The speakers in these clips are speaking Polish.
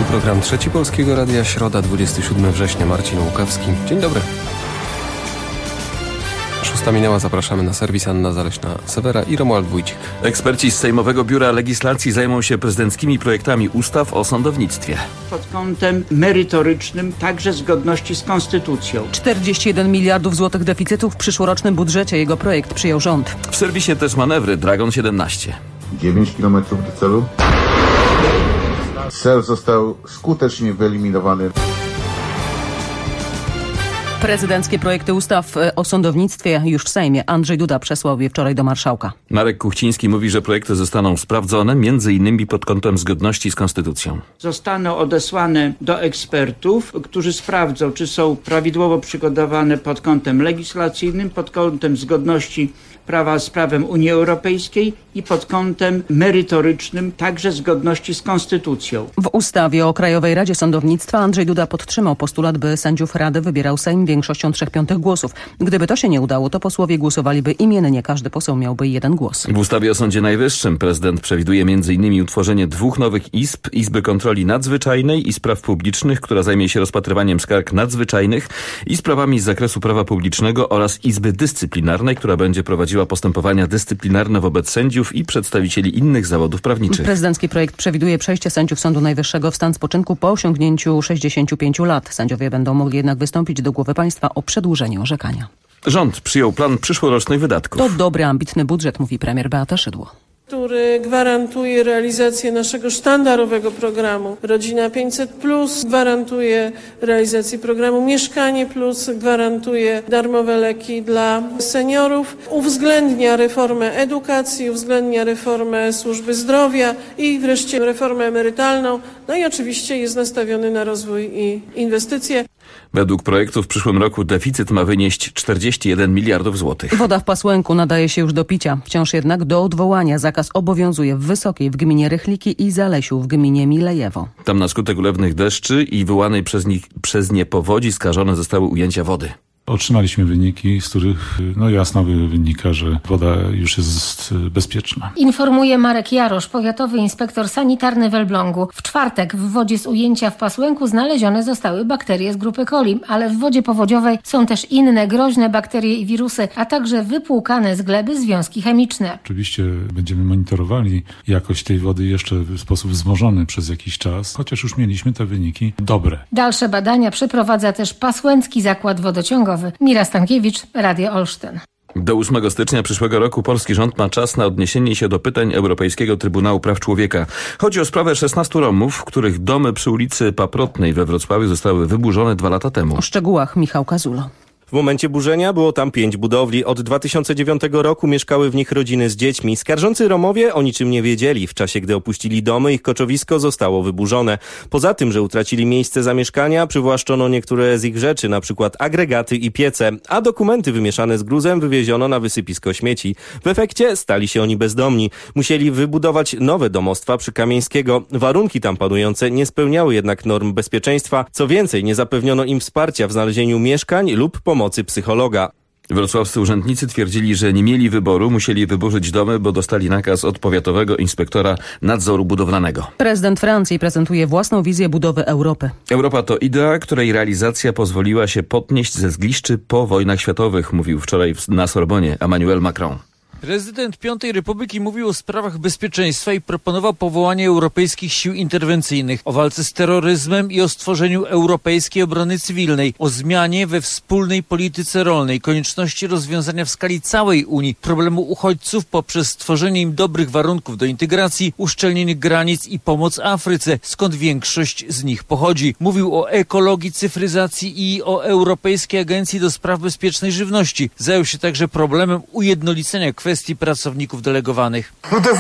Tu program Trzeci Polskiego Radia, środa, 27 września, Marcin Łukawski. Dzień dobry. 6 minęła, zapraszamy na serwis. Anna Zaleśna-Sewera i Romuald Wójcik. Eksperci z Sejmowego Biura Legislacji zajmą się prezydenckimi projektami ustaw o sądownictwie. Pod kątem merytorycznym także zgodności z konstytucją. 41 miliardów złotych deficytu w przyszłorocznym budżecie. Jego projekt przyjął rząd. W serwisie też manewry Dragon 17. 9 km do celu. Cel został skutecznie wyeliminowany. Prezydenckie projekty ustaw o sądownictwie już w Sejmie. Andrzej Duda przesłał je wczoraj do marszałka. Marek Kuchciński mówi, że projekty zostaną sprawdzone m.in. pod kątem zgodności z konstytucją. Zostaną odesłane do ekspertów, którzy sprawdzą, czy są prawidłowo przygotowane pod kątem legislacyjnym, pod kątem zgodności prawa z prawem Unii Europejskiej i pod kątem merytorycznym także zgodności z konstytucją. W ustawie o Krajowej Radzie Sądownictwa Andrzej Duda podtrzymał postulat, by sędziów Rady wybierał Sejm większością 3/5 głosów. Gdyby to się nie udało, to posłowie głosowaliby imiennie. Każdy poseł miałby jeden głos. W ustawie o Sądzie Najwyższym prezydent przewiduje m.in. utworzenie 2 nowych izb: Izby Kontroli Nadzwyczajnej i Spraw Publicznych, która zajmie się rozpatrywaniem skarg nadzwyczajnych i sprawami z zakresu prawa publicznego, oraz Izby Dyscyplinarnej, która będzie prowadziła postępowania dyscyplinarne wobec sędziów i przedstawicieli innych zawodów prawniczych. Prezydencki projekt przewiduje przejście sędziów Sądu Najwyższego w stan spoczynku po osiągnięciu 65 lat. Sędziowie będą mogli jednak wystąpić do głowy państwa o przedłużenie orzekania. Rząd przyjął plan przyszłorocznych wydatków. To dobry, ambitny budżet, mówi premier Beata Szydło, który gwarantuje realizację naszego sztandarowego programu Rodzina 500+, gwarantuje realizację programu Mieszkanie+, gwarantuje darmowe leki dla seniorów, uwzględnia reformę edukacji, uwzględnia reformę służby zdrowia i wreszcie reformę emerytalną. No i oczywiście jest nastawiony na rozwój i inwestycje. Według projektu w przyszłym roku deficyt ma wynieść 41 miliardów złotych. Woda w Pasłęku nadaje się już do picia. Wciąż jednak do odwołania zakaz obowiązuje w Wysokiej w gminie Rychliki i Zalesiu w gminie Milejewo. Tam na skutek ulewnych deszczy i wyłanej przez nie powodzi skażone zostały ujęcia wody. Otrzymaliśmy wyniki, z których jasno wynika, że woda już jest bezpieczna. Informuje Marek Jarosz, powiatowy inspektor sanitarny w Elblągu. W czwartek w wodzie z ujęcia w Pasłęku znalezione zostały bakterie z grupy coli, ale w wodzie powodziowej są też inne groźne bakterie i wirusy, a także wypłukane z gleby związki chemiczne. Oczywiście będziemy monitorowali jakość tej wody jeszcze w sposób wzmożony przez jakiś czas, chociaż już mieliśmy te wyniki dobre. Dalsze badania przeprowadza też Pasłęcki Zakład Wodociągowy. Mira Stankiewicz, Radio Olsztyn. Do 8 stycznia przyszłego roku polski rząd ma czas na odniesienie się do pytań Europejskiego Trybunału Praw Człowieka. Chodzi o sprawę 16 Romów, których domy przy ulicy Paprotnej we Wrocławiu zostały wyburzone 2 lata temu. O szczegółach Michał Kazulo. W momencie burzenia było tam 5 budowli. Od 2009 roku mieszkały w nich rodziny z dziećmi. Skarżący Romowie o niczym nie wiedzieli. W czasie, gdy opuścili domy, ich koczowisko zostało wyburzone. Poza tym, że utracili miejsce zamieszkania, przywłaszczono niektóre z ich rzeczy, np. agregaty i piece, a dokumenty wymieszane z gruzem wywieziono na wysypisko śmieci. W efekcie stali się oni bezdomni. Musieli wybudować nowe domostwa przy Kamieńskiego. Warunki tam panujące nie spełniały jednak norm bezpieczeństwa. Co więcej, nie zapewniono im wsparcia w znalezieniu mieszkań lub pomocy psychologa. Wrocławscy urzędnicy twierdzili, że nie mieli wyboru, musieli wyburzyć domy, bo dostali nakaz od powiatowego inspektora nadzoru budowlanego. Prezydent Francji prezentuje własną wizję budowy Europy. Europa to idea, której realizacja pozwoliła się podnieść ze zgliszczy po wojnach światowych, mówił wczoraj na Sorbonie Emmanuel Macron. Prezydent Piątej Republiki mówił o sprawach bezpieczeństwa i proponował powołanie europejskich sił interwencyjnych, o walce z terroryzmem i o stworzeniu europejskiej obrony cywilnej, o zmianie we wspólnej polityce rolnej, konieczności rozwiązania w skali całej Unii problemu uchodźców poprzez stworzenie im dobrych warunków do integracji, uszczelnienie granic i pomoc Afryce, skąd większość z nich pochodzi. Mówił o ekologii, cyfryzacji i o Europejskiej Agencji do Spraw Bezpiecznej Żywności. Zajął się także problemem ujednolicenia kwestii pracowników delegowanych.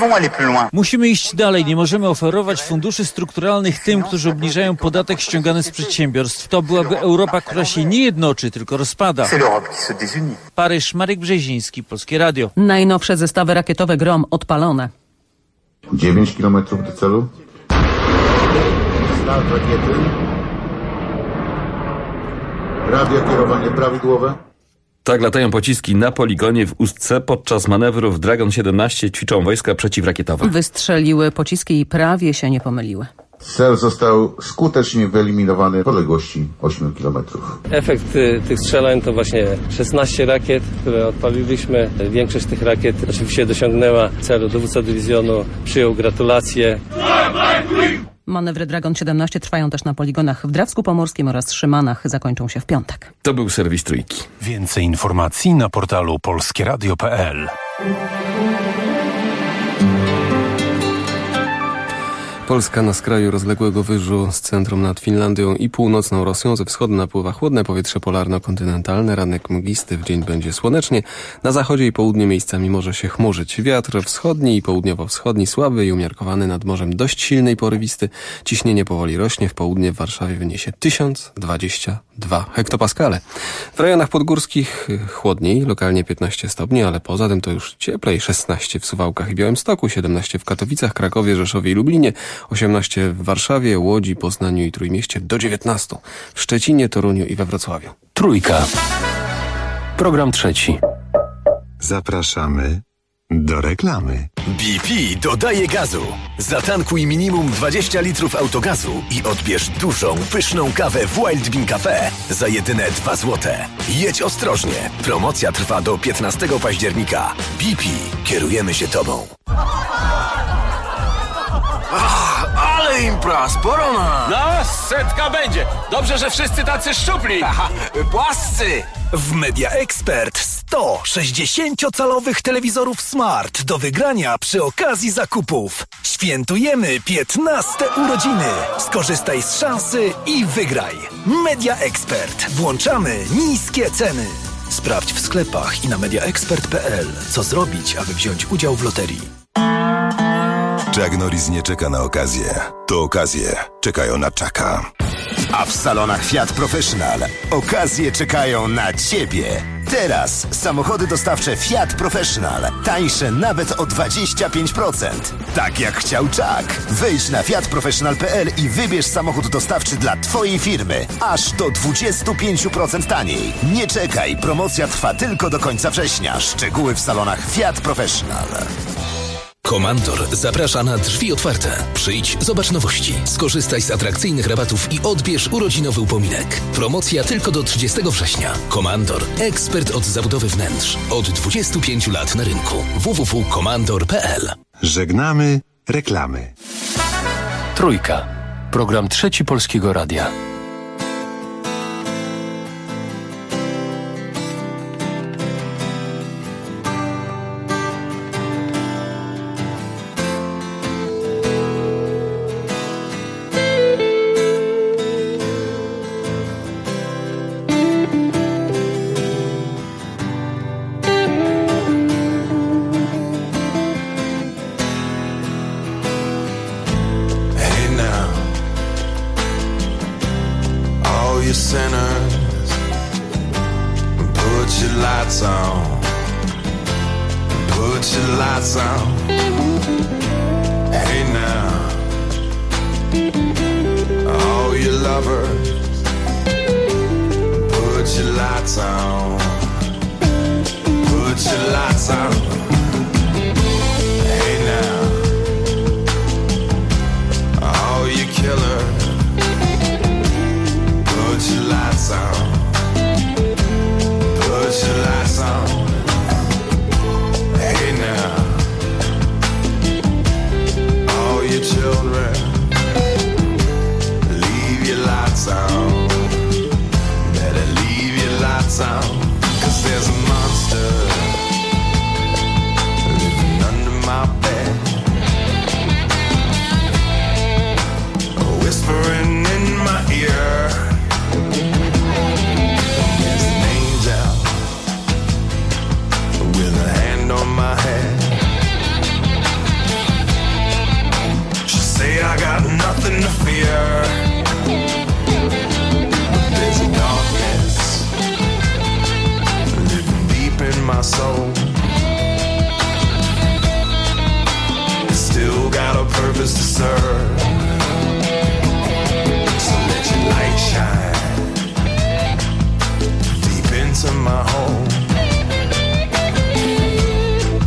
Musimy iść dalej. Nie możemy oferować funduszy strukturalnych tym, którzy obniżają podatek ściągany z przedsiębiorstw. To byłaby Europa, która się nie jednoczy, tylko rozpada. Paryż, Marek Brzeziński, Polskie Radio. Najnowsze zestawy rakietowe Grom odpalone. 9 km do celu. Start rakiety. Radiokierowanie prawidłowe. Tak latają pociski na poligonie w Ustce. Podczas manewrów Dragon 17 ćwiczą wojska przeciwrakietowe. Wystrzeliły pociski i prawie się nie pomyliły. Cel został skutecznie wyeliminowany w odległości 8 km. Efekt tych strzelań to właśnie 16 rakiet, które odpaliliśmy. Większość tych rakiet oczywiście dosiągnęła celu. Dowódca dywizjonu przyjął gratulacje. Manewry Dragon 17 trwają też na poligonach w Drawsku Pomorskim oraz Szymanach. Zakończą się w piątek. To był serwis Trójki. Więcej informacji na portalu polskieradio.pl. Polska na skraju rozległego wyżu z centrum nad Finlandią i północną Rosją. Ze wschodu napływa chłodne powietrze polarno-kontynentalne. Ranek mglisty, w dzień będzie słonecznie. Na zachodzie i południu miejscami może się chmurzyć. Wiatr wschodni i południowo-wschodni słaby i umiarkowany, nad morzem dość silny i porywisty. Ciśnienie powoli rośnie. W południe w Warszawie wyniesie 1022 hektopaskale. W rejonach podgórskich chłodniej, lokalnie 15 stopni, ale poza tym to już cieplej. 16 w Suwałkach i Białymstoku, 17 w Katowicach, Krakowie, Rzeszowie i Lublinie, 18 w Warszawie, Łodzi, Poznaniu i Trójmieście, do 19 w Szczecinie, Toruniu i we Wrocławiu. Trójka. Program trzeci. Zapraszamy do reklamy. BP dodaje gazu. Zatankuj minimum 20 litrów autogazu i odbierz dużą, pyszną kawę w Wild Bean Cafe za jedyne 2 złote. Jedź ostrożnie. Promocja trwa do 15 października. BP. Kierujemy się Tobą. Ale impra, sporo na... No, 100 będzie. Dobrze, że wszyscy tacy szczupli. Aha, płascy. W Media Expert 100 60-calowych telewizorów smart do wygrania przy okazji zakupów. Świętujemy 15 urodziny. Skorzystaj z szansy i wygraj. Media Expert. Włączamy niskie ceny. Sprawdź w sklepach i na mediaexpert.pl, co zrobić, aby wziąć udział w loterii. Chuck Norris nie czeka na okazję. To okazje czekają na Chucka. A w salonach Fiat Professional okazje czekają na Ciebie. Teraz samochody dostawcze Fiat Professional. Tańsze nawet o 25%. Tak jak chciał Chuck. Wejdź na fiatprofessional.pl i wybierz samochód dostawczy dla Twojej firmy. Aż do 25% taniej. Nie czekaj, promocja trwa tylko do końca września. Szczegóły w salonach Fiat Professional. Komandor zaprasza na drzwi otwarte. Przyjdź, zobacz nowości, skorzystaj z atrakcyjnych rabatów i odbierz urodzinowy upominek. Promocja tylko do 30 września. Komandor, ekspert od zabudowy wnętrz. Od 25 lat na rynku. www.komandor.pl. Żegnamy reklamy. Trójka. Program trzeci Polskiego Radia.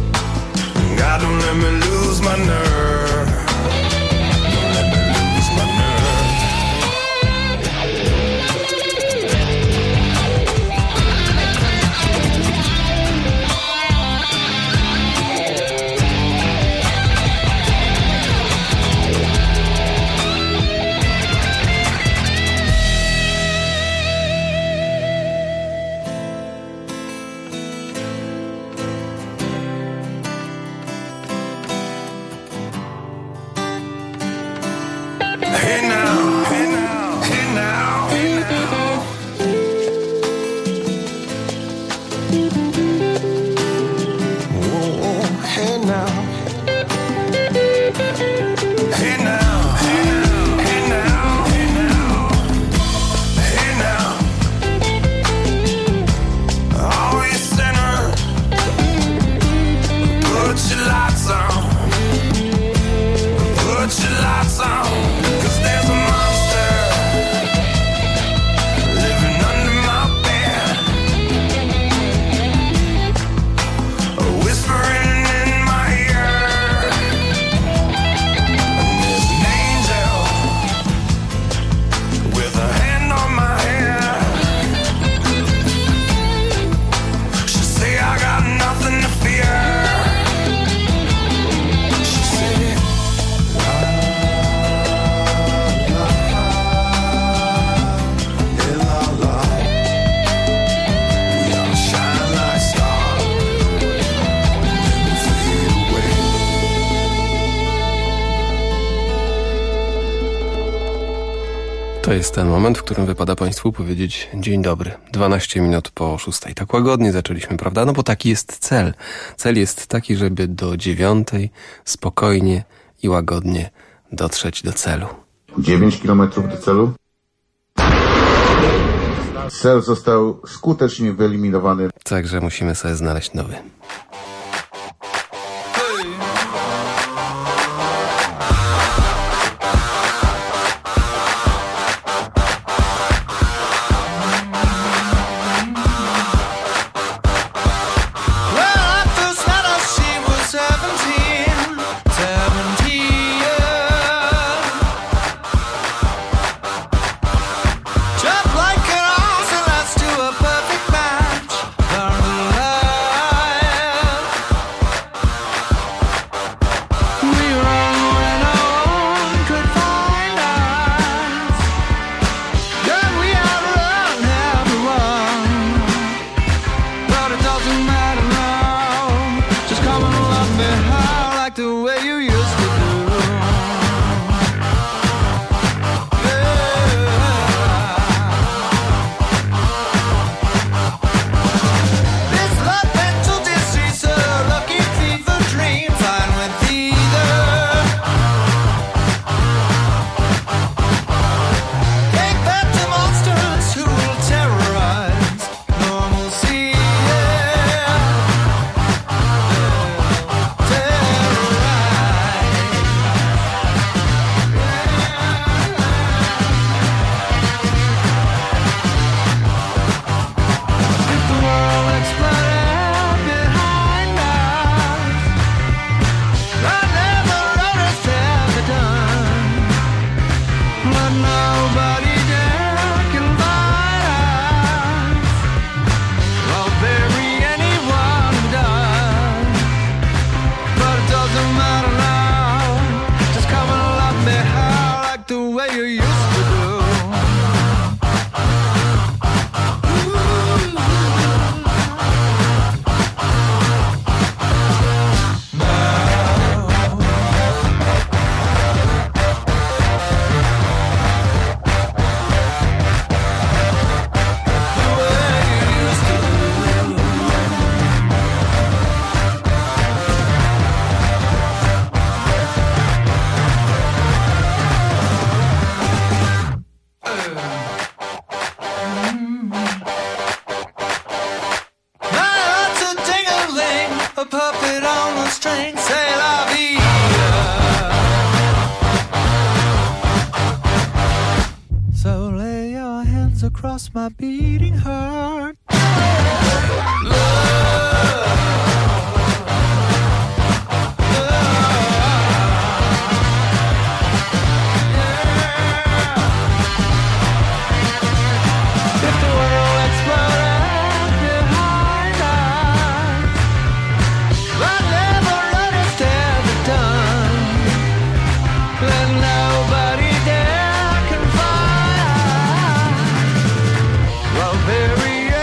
God, don't let me lose my nerve. Don't let me lose my To jest ten moment, w którym wypada Państwu powiedzieć dzień dobry. 12 minut po 6. Tak łagodnie zaczęliśmy, prawda? No bo taki jest cel. Cel jest taki, żeby do 9 spokojnie i łagodnie dotrzeć do celu. 9 kilometrów do celu. Cel został skutecznie wyeliminowany. Także musimy sobie znaleźć nowy. Across my beating heart. Very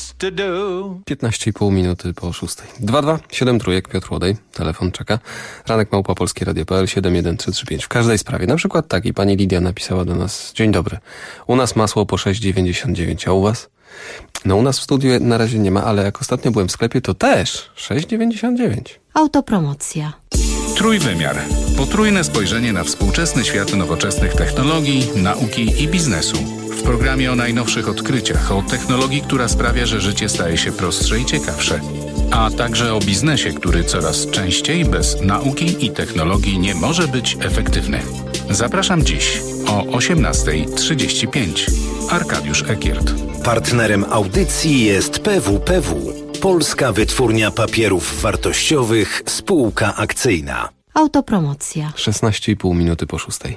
to do. 15,5 minuty po 6. 227 trójek, Piotr Łodej, telefon czeka. Ranek @ polskieradio.pl 71335. W każdej sprawie, na przykład takiej, pani Lidia napisała do nas: dzień dobry, u nas masło po 6,99, a u was? No u nas w studiu na razie nie ma, ale jak ostatnio byłem w sklepie, to też 6,99. Autopromocja. Trójwymiar. Potrójne spojrzenie na współczesny świat nowoczesnych technologii, nauki i biznesu. W programie o najnowszych odkryciach, o technologii, która sprawia, że życie staje się prostsze i ciekawsze. A także o biznesie, który coraz częściej bez nauki i technologii nie może być efektywny. Zapraszam dziś o 18:35. Arkadiusz Ekiert. Partnerem audycji jest PWPW, Polska Wytwórnia Papierów Wartościowych, spółka akcyjna. Autopromocja. 16,5 minuty po 6.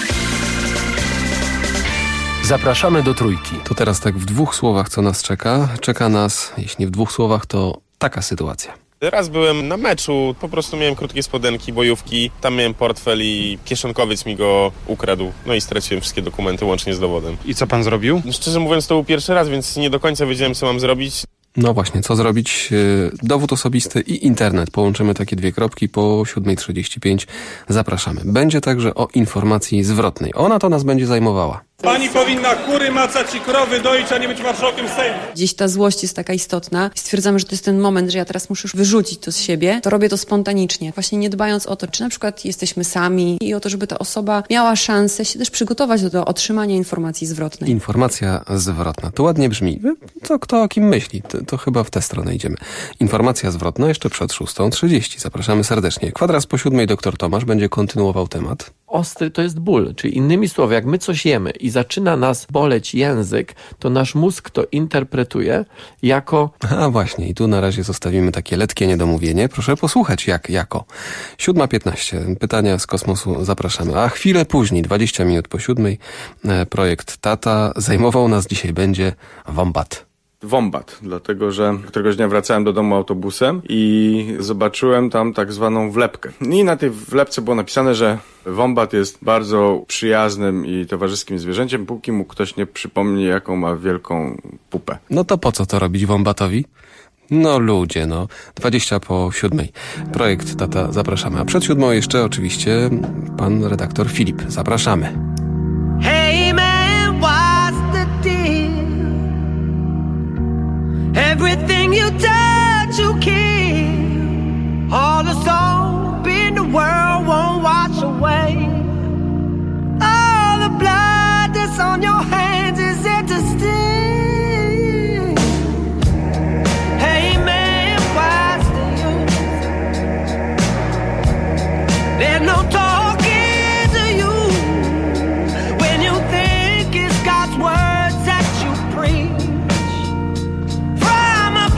Zapraszamy do Trójki. To teraz tak w dwóch słowach, co nas czeka. Czeka nas, jeśli nie w dwóch słowach, to taka sytuacja. Raz byłem na meczu, po prostu miałem krótkie spodenki, bojówki, tam miałem portfel i kieszonkowiec mi go ukradł. No i straciłem wszystkie dokumenty łącznie z dowodem. I co pan zrobił? Szczerze mówiąc, to był pierwszy raz, więc nie do końca wiedziałem, co mam zrobić. No właśnie, co zrobić? Dowód osobisty i internet. Połączymy takie dwie kropki po 7:35. Zapraszamy. Będzie także o informacji zwrotnej. Ona to nas będzie zajmowała. Pani powinna kury macać i krowy doić, a nie być marszałkiem Sejmu. Gdzieś ta złość jest taka istotna. Stwierdzamy, że to jest ten moment, że ja teraz muszę już wyrzucić to z siebie. To robię to spontanicznie. Właśnie nie dbając o to, czy na przykład jesteśmy sami i o to, żeby ta osoba miała szansę się też przygotować do otrzymania informacji zwrotnej. Informacja zwrotna. To ładnie brzmi. To kto o kim myśli? To chyba w tę stronę idziemy. Informacja zwrotna jeszcze przed 6:30. Zapraszamy serdecznie. Kwadras po 7 doktor Tomasz będzie kontynuował temat. Ostry to jest ból, czyli innymi słowy, jak my coś jemy i zaczyna nas boleć język, to nasz mózg to interpretuje jako... A właśnie, i tu na razie zostawimy takie letkie niedomówienie. Proszę posłuchać jako. 7:15. Pytania z kosmosu zapraszamy. A chwilę później, 20 minut po 7, projekt Tata. Zajmował nas dzisiaj będzie wombat. Wombat, dlatego że któregoś dnia wracałem do domu autobusem i zobaczyłem tam tak zwaną wlepkę. I na tej wlepce było napisane, że wombat jest bardzo przyjaznym i towarzyskim zwierzęciem, póki mu ktoś nie przypomni, jaką ma wielką pupę. No to po co to robić wombatowi? No ludzie, 20 po 7. Projekt Tata, zapraszamy. A przed 7 jeszcze oczywiście pan redaktor Filip. Zapraszamy. Hey man, what's the deal? Everything you touch, you kill. All the soap in the world won't wash away. All the blood that's on your hands is it to steal. Hey man, what's the use? There's no talking to you when you think it's God's words that you preach. From a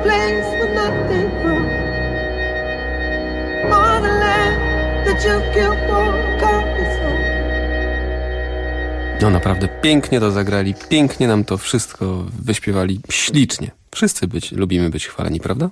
place where nothing grows. On the land that you killed for coffee. No naprawdę pięknie to zagrali, pięknie nam to wszystko wyśpiewali, ślicznie. Wszyscy lubimy być chwaleni, prawda?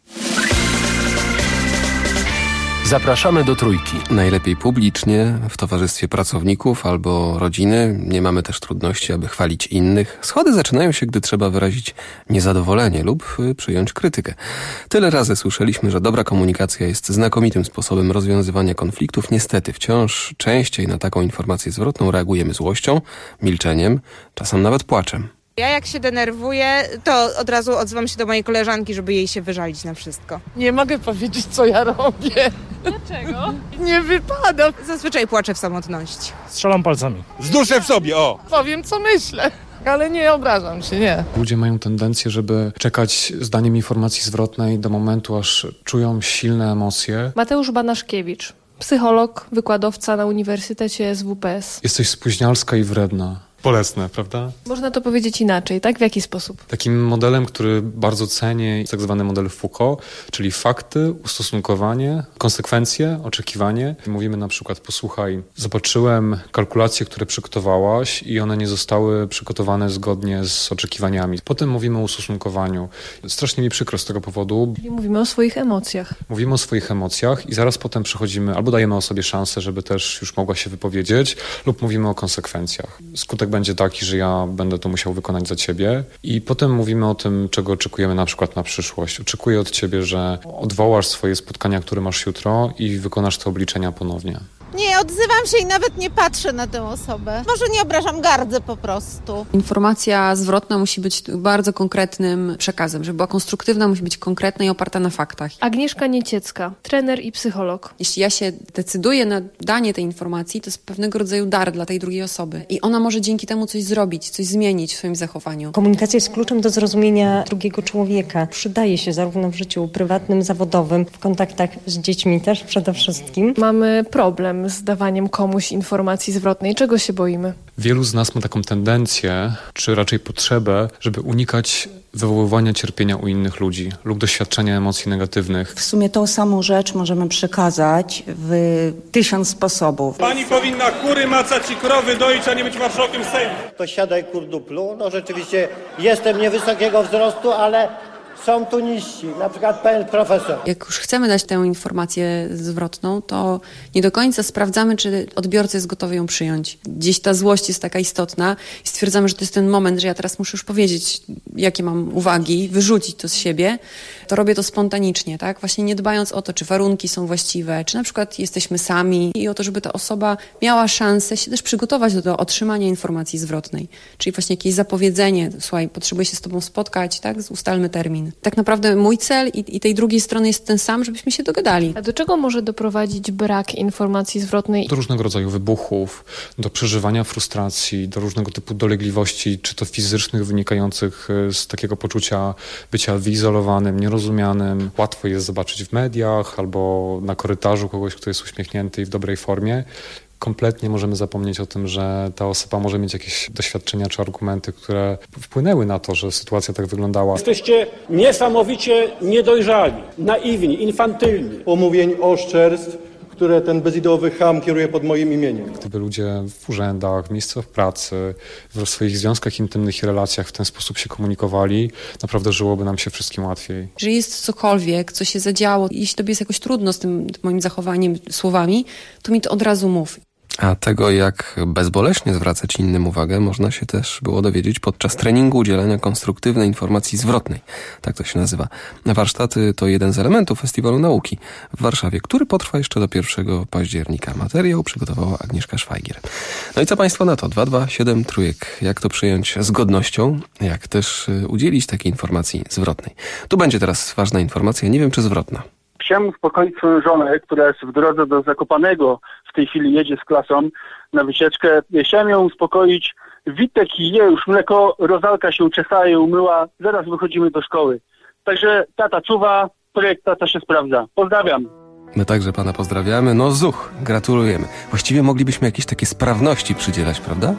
Zapraszamy do Trójki. Najlepiej publicznie, w towarzystwie pracowników albo rodziny. Nie mamy też trudności, aby chwalić innych. Schody zaczynają się, gdy trzeba wyrazić niezadowolenie lub przyjąć krytykę. Tyle razy słyszeliśmy, że dobra komunikacja jest znakomitym sposobem rozwiązywania konfliktów. Niestety wciąż częściej na taką informację zwrotną reagujemy złością, milczeniem, czasem nawet płaczem. Ja jak się denerwuję, to od razu odzywam się do mojej koleżanki, żeby jej się wyżalić na wszystko. Nie mogę powiedzieć, co ja robię. Dlaczego? Nie wypada. Zazwyczaj płaczę w samotności. Strzelam palcami. Z duszem w sobie, o! Powiem, co myślę, ale nie obrażam się, nie. Ludzie mają tendencję, żeby czekać z daniem informacji zwrotnej do momentu, aż czują silne emocje. Mateusz Banaszkiewicz, psycholog, wykładowca na Uniwersytecie SWPS. Jesteś spóźnialska i wredna. Bolesne, prawda? Można to powiedzieć inaczej, tak? W jaki sposób? Takim modelem, który bardzo cenię, jest tak zwany model Foucault, czyli fakty, ustosunkowanie, konsekwencje, oczekiwanie. Mówimy na przykład, posłuchaj, zobaczyłem kalkulacje, które przygotowałaś i one nie zostały przygotowane zgodnie z oczekiwaniami. Potem mówimy o ustosunkowaniu. Strasznie mi przykro z tego powodu. Czyli mówimy o swoich emocjach. Mówimy o swoich emocjach i zaraz potem przechodzimy, albo dajemy osobie szansę, żeby też już mogła się wypowiedzieć, lub mówimy o konsekwencjach. Skutek będzie taki, że ja będę to musiał wykonać za ciebie i potem mówimy o tym, czego oczekujemy na przykład na przyszłość. Oczekuję od ciebie, że odwołasz swoje spotkania, które masz jutro i wykonasz te obliczenia ponownie. Nie, odzywam się i nawet nie patrzę na tę osobę. Może nie obrażam, gardzę po prostu. Informacja zwrotna musi być bardzo konkretnym przekazem. Żeby była konstruktywna, musi być konkretna i oparta na faktach. Agnieszka Nieciecka, trener i psycholog. Jeśli ja się decyduję na danie tej informacji, to jest pewnego rodzaju dar dla tej drugiej osoby. I ona może dzięki temu coś zrobić, coś zmienić w swoim zachowaniu. Komunikacja jest kluczem do zrozumienia drugiego człowieka. Przydaje się zarówno w życiu prywatnym, zawodowym, w kontaktach z dziećmi też przede wszystkim. Mamy problem z dawaniem komuś informacji zwrotnej. Czego się boimy? Wielu z nas ma taką tendencję, czy raczej potrzebę, żeby unikać wywoływania cierpienia u innych ludzi lub doświadczenia emocji negatywnych. W sumie tą samą rzecz możemy przekazać w 1000 sposobów. Pani powinna kury macać i krowy doić, a nie być marszałkiem Sejmu. To siadaj kurduplu. No rzeczywiście jestem niewysokiego wzrostu, ale są tu niżsi, na przykład pan profesor. Jak już chcemy dać tę informację zwrotną, to nie do końca sprawdzamy, czy odbiorca jest gotowy ją przyjąć. Gdzieś ta złość jest taka istotna i stwierdzamy, że to jest ten moment, że ja teraz muszę już powiedzieć, jakie mam uwagi, wyrzucić to z siebie. To robię to spontanicznie, tak? Właśnie nie dbając o to, czy warunki są właściwe, czy na przykład jesteśmy sami i o to, żeby ta osoba miała szansę się też przygotować do otrzymania informacji zwrotnej. Czyli właśnie jakieś zapowiedzenie, słuchaj, potrzebuję się z tobą spotkać, tak? Ustalmy termin. Tak naprawdę mój cel i tej drugiej strony jest ten sam, żebyśmy się dogadali. A do czego może doprowadzić brak informacji zwrotnej? Do różnego rodzaju wybuchów, do przeżywania frustracji, do różnego typu dolegliwości, czy to fizycznych, wynikających z takiego poczucia bycia wyizolowanym, nierozumianym. Łatwo jest zobaczyć w mediach albo na korytarzu kogoś, kto jest uśmiechnięty i w dobrej formie. Kompletnie możemy zapomnieć o tym, że ta osoba może mieć jakieś doświadczenia czy argumenty, które wpłynęły na to, że sytuacja tak wyglądała. Jesteście niesamowicie niedojrzali, naiwni, infantylni. Pomówień, oszczerstw, które ten bezideowy cham kieruje pod moim imieniem. Gdyby ludzie w urzędach, w miejscach pracy, w swoich związkach intymnych i relacjach w ten sposób się komunikowali, naprawdę żyłoby nam się wszystkim łatwiej. Jeżeli jest cokolwiek, co się zadziało, jeśli tobie jest jakoś trudno z tym moim zachowaniem, słowami, to mi to od razu mów. A tego, jak bezboleśnie zwracać innym uwagę, można się też było dowiedzieć podczas treningu udzielania konstruktywnej informacji zwrotnej. Tak to się nazywa. Warsztaty to jeden z elementów Festiwalu Nauki w Warszawie, który potrwa jeszcze do 1 października. Materiał przygotowała Agnieszka Szwajgier. No i co Państwo na to? 227 trójek. Jak to przyjąć z godnością? Jak też udzielić takiej informacji zwrotnej? Tu będzie teraz ważna informacja, nie wiem czy zwrotna. Chciałem uspokoić swoją żonę, która jest w drodze do Zakopanego, w tej chwili jedzie z klasą na wycieczkę. Chciałem ją uspokoić. Witek je już mleko, Rozalka się uczesała i umyła. Zaraz wychodzimy do szkoły. Także tata czuwa, projekt tata się sprawdza. Pozdrawiam. My także pana pozdrawiamy. No zuch, gratulujemy. Właściwie moglibyśmy jakieś takie sprawności przydzielać, prawda?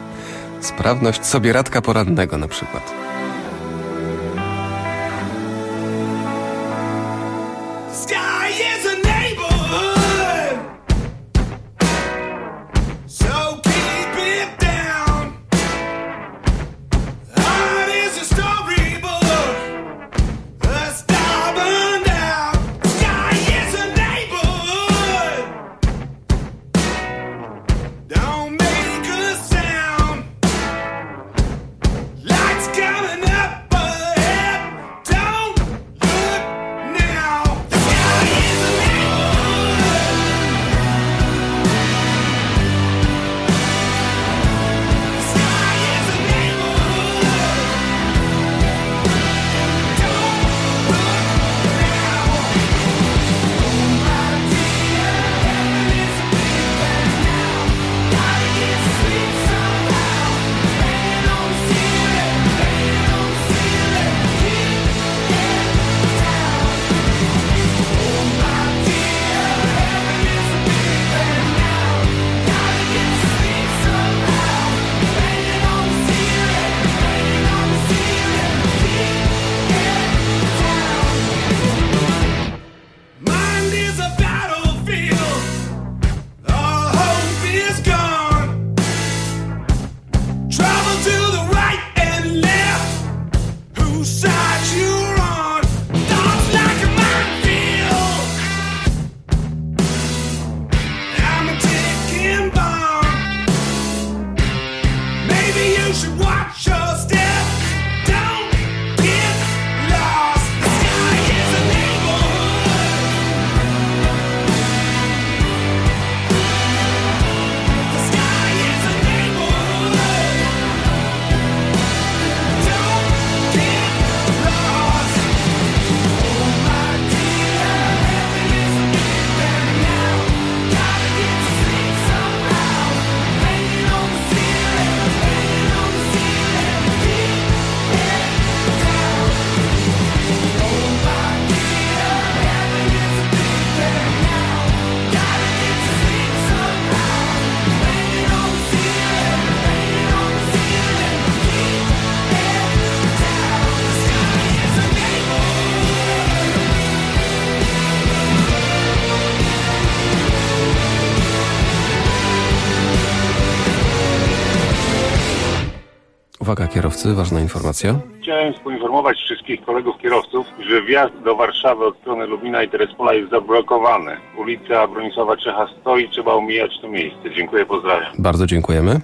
Sprawność sobie radka porannego na przykład. side you're on. Thoughts like a minefield. I'm a ticking bomb. Maybe you should watch your step. Don't get lost. The sky is a neighborhood. The sky is a neighborhood. Don't get lost. Oh my dear, heaven is a big bang now. Gotta get to sleep somehow. Hanging on the ceiling, hanging on the ceiling. Keep it down. Oh my dear, heaven is a big bang now. Gotta get to sleep somehow. Hanging on the ceiling, hanging on the ceiling. Keep it down. The sky is a neighborhood. Uwaga kierowcy, ważna informacja. Chciałem poinformować wszystkich kolegów kierowców, że wjazd do Warszawy od strony Lubina i Terespola jest zablokowany. Ulica Bronisława Czecha stoi, trzeba omijać to miejsce. Dziękuję, pozdrawiam. Bardzo dziękujemy.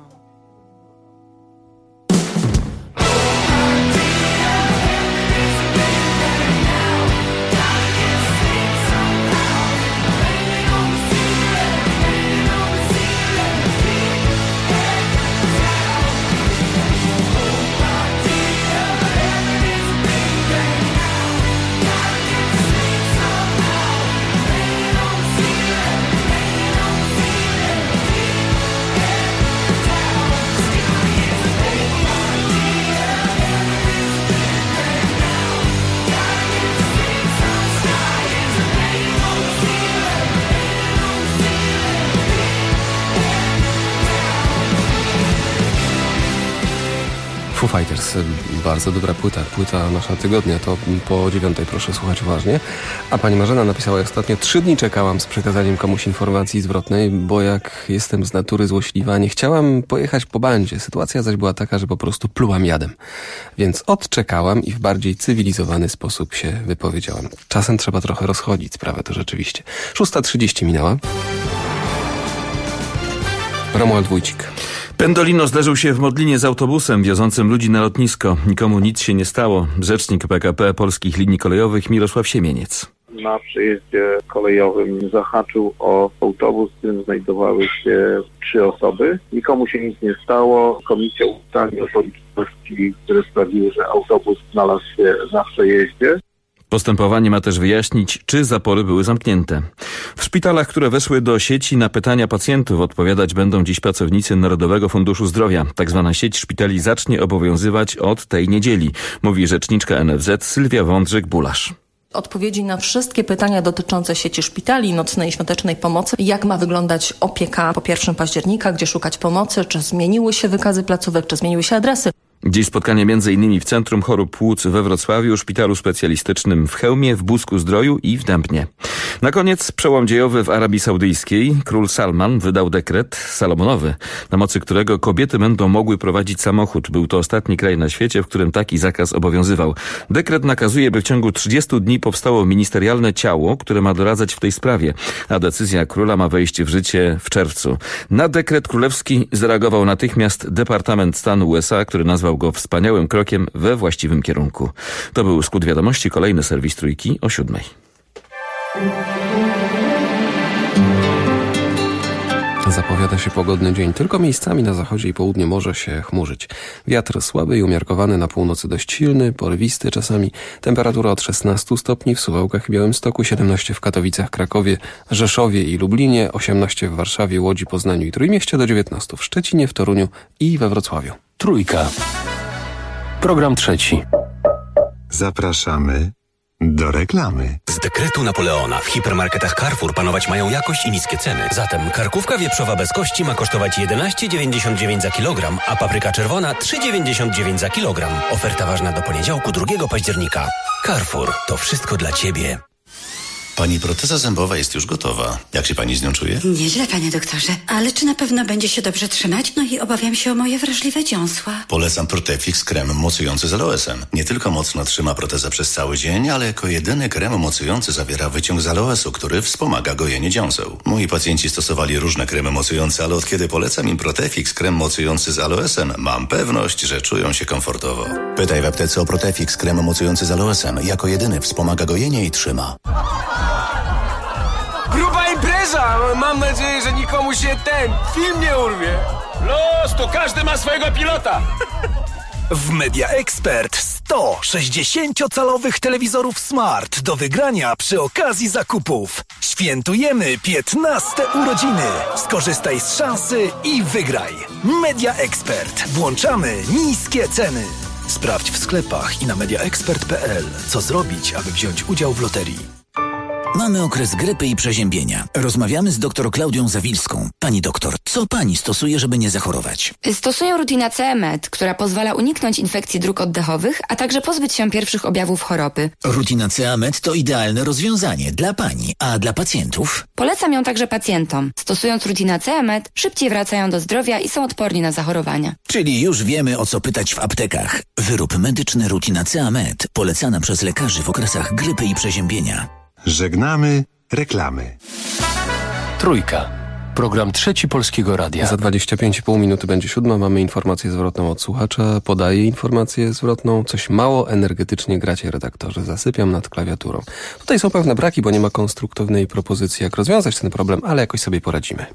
Foo Fighters, bardzo dobra płyta nasza tygodnia, to po 9 proszę słuchać uważnie. A pani Marzena napisała ostatnio: 3 dni czekałam z przekazaniem komuś informacji zwrotnej, bo jak jestem z natury złośliwa, nie chciałam pojechać po bandzie. Sytuacja zaś była taka, że po prostu plułam jadem. Więc odczekałam i w bardziej cywilizowany sposób się wypowiedziałam. Czasem trzeba trochę rozchodzić sprawę, to rzeczywiście. 6:30 minęła. Romuald Wójcik. Pendolino zderzył się w Modlinie z autobusem wiozącym ludzi na lotnisko. Nikomu nic się nie stało. Rzecznik PKP Polskich Linii Kolejowych Mirosław Siemieniec. Na przejeździe kolejowym zahaczył o autobus, w którym znajdowały się 3 osoby. Nikomu się nic nie stało. Komisja ustali okoliczności, które sprawiły, że autobus znalazł się na przejeździe. Postępowanie ma też wyjaśnić, czy zapory były zamknięte. W szpitalach, które weszły do sieci, na pytania pacjentów odpowiadać będą dziś pracownicy Narodowego Funduszu Zdrowia. Tak zwana sieć szpitali zacznie obowiązywać od tej niedzieli, mówi rzeczniczka NFZ Sylwia Wądrzyk-Bulasz. Odpowiedzi na wszystkie pytania dotyczące sieci szpitali, nocnej i świątecznej pomocy, jak ma wyglądać opieka po 1 października, gdzie szukać pomocy, czy zmieniły się wykazy placówek, czy zmieniły się adresy. Dziś spotkanie m.in. w Centrum Chorób Płuc we Wrocławiu, Szpitalu Specjalistycznym w Chełmie, w Busku-Zdroju i w Dębnie. Na koniec przełom dziejowy w Arabii Saudyjskiej. Król Salman wydał dekret salomonowy, na mocy którego kobiety będą mogły prowadzić samochód. Był to ostatni kraj na świecie, w którym taki zakaz obowiązywał. Dekret nakazuje, by w ciągu 30 dni powstało ministerialne ciało, które ma doradzać w tej sprawie, a decyzja króla ma wejść w życie w czerwcu. Na dekret królewski zareagował natychmiast Departament Stanu USA, który nazwał go wspaniałym krokiem we właściwym kierunku. To był Skrót Wiadomości, kolejny serwis Trójki o 7:00. Zapowiada się pogodny dzień, tylko miejscami na zachodzie i południu może się chmurzyć. Wiatr słaby i umiarkowany, na północy dość silny, porywisty czasami. Temperatura od 16 stopni w Suwałkach i Białymstoku, 17 w Katowicach, Krakowie, Rzeszowie i Lublinie, 18 w Warszawie, Łodzi, Poznaniu i Trójmieście, do 19 w Szczecinie, w Toruniu i we Wrocławiu. Trójka. Program trzeci. Zapraszamy do reklamy. Z dekretu Napoleona w hipermarketach Carrefour panować mają jakość i niskie ceny. Zatem karkówka wieprzowa bez kości ma kosztować 11,99 za kilogram, a papryka czerwona 3,99 za kilogram. Oferta ważna do poniedziałku 2 października. Carrefour, to wszystko dla Ciebie. Pani proteza zębowa jest już gotowa. Jak się pani z nią czuje? Nieźle, panie doktorze. Ale czy na pewno będzie się dobrze trzymać? No i obawiam się o moje wrażliwe dziąsła. Polecam Protefix krem mocujący z aloesem. Nie tylko mocno trzyma protezę przez cały dzień, ale jako jedyny krem mocujący zawiera wyciąg z aloesu, który wspomaga gojenie dziąseł. Moi pacjenci stosowali różne kremy mocujące, ale od kiedy polecam im Protefix krem mocujący z aloesem, mam pewność, że czują się komfortowo. Pytaj w aptece o Protefix krem mocujący z aloesem. Jako jedyny wspomaga gojenie i trzyma. Gruba impreza! Mam nadzieję, że nikomu się film nie urwie. Los, to każdy ma swojego pilota. W Media Expert 100 60-calowych telewizorów Smart do wygrania przy okazji zakupów. Świętujemy 15 urodziny. Skorzystaj z szansy i wygraj. Media Expert. Włączamy niskie ceny. Sprawdź w sklepach i na mediaexpert.pl, co zrobić, aby wziąć udział w loterii. Mamy okres grypy i przeziębienia. Rozmawiamy z dr Klaudią Zawilską. Pani doktor, co pani stosuje, żeby nie zachorować? Stosuję Rutinacea Med, która pozwala uniknąć infekcji dróg oddechowych, a także pozbyć się pierwszych objawów choroby. Rutinacea Med to idealne rozwiązanie dla pani, a dla pacjentów? Polecam ją także pacjentom. Stosując Rutinacea Med, szybciej wracają do zdrowia i są odporni na zachorowania. Czyli już wiemy, o co pytać w aptekach. Wyrób medyczny Rutinacea Med, polecana przez lekarzy w okresach grypy i przeziębienia. Żegnamy reklamy. Trójka. Program Trzeci Polskiego Radia. Za 25,5 minuty będzie 7. Mamy informację zwrotną od słuchacza. Podaję informację zwrotną. Coś mało energetycznie gracie, redaktorze. Zasypiam nad klawiaturą. Tutaj są pewne braki, bo nie ma konstruktywnej propozycji, jak rozwiązać ten problem, ale jakoś sobie poradzimy.